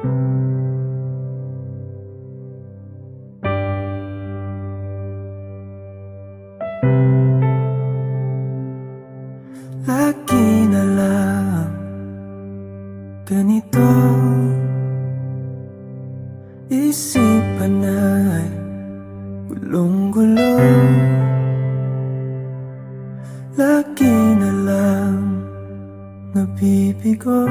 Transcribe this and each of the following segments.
Lagi na lang ganito, isipan ay gulong-gulo. Lagi na lang nabibigo,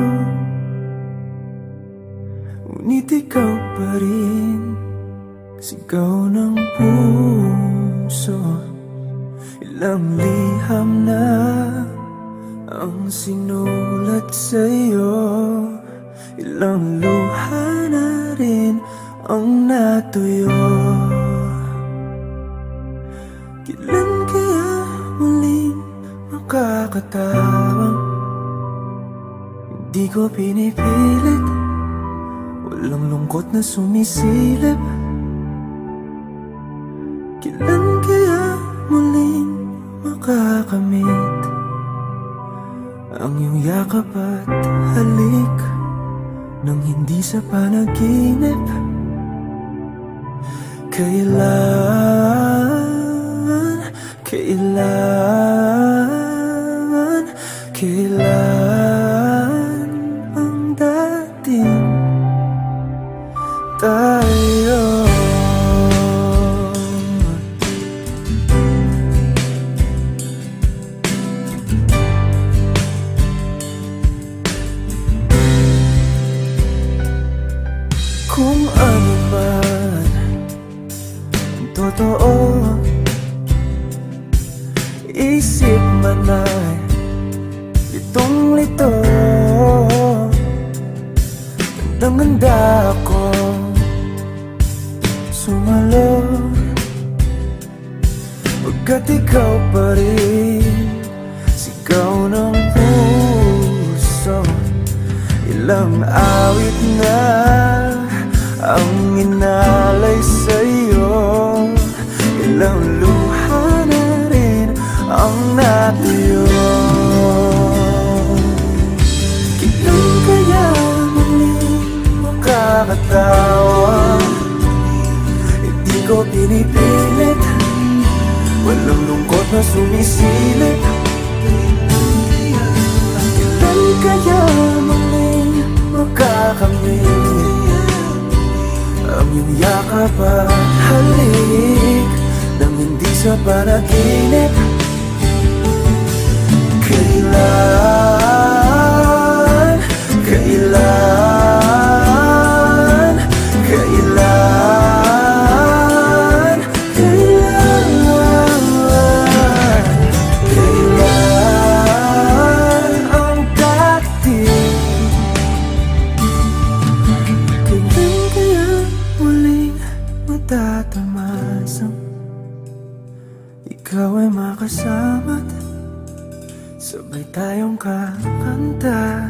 ngunit ikaw pa rin sigaw ng puso. Ilang liham na ang sinulat sa'yo, ilang luha na rin ang natuyo. Kailan kaya muling makakatawang hindi ko pinipilit, walang lungkot na sumisilip? Kailan kaya muling makakamit ang iyong yakap at halik nang hindi sa panaginip? Kailan ang dating tayo? Kung ano man ang totoo, isip man ay litong-lito. Handang-handa ako sumalo, pagkat ikaw pa rin sigaw ng puso. Ilang awit na ang inalay sa'yo, ilang luha na rin ang natuyo. Kailan kaya muling makakatawa? Hindi ko pinipilit, walang lungkot na sumisilip. Kailan kaya muling makakamit ang iyong yakap at halik nang hindi sa panaginip? Kailan, kailan, kailan, kailan ang dating? Kailan kaya muling matatamasang ikaw ay makasama't sabay tayong kakanta?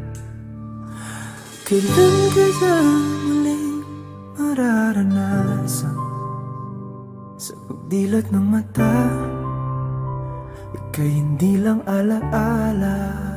Kailan kaya muling mararanasan sa pagdilat ng mata ika'y hindi lang alaala?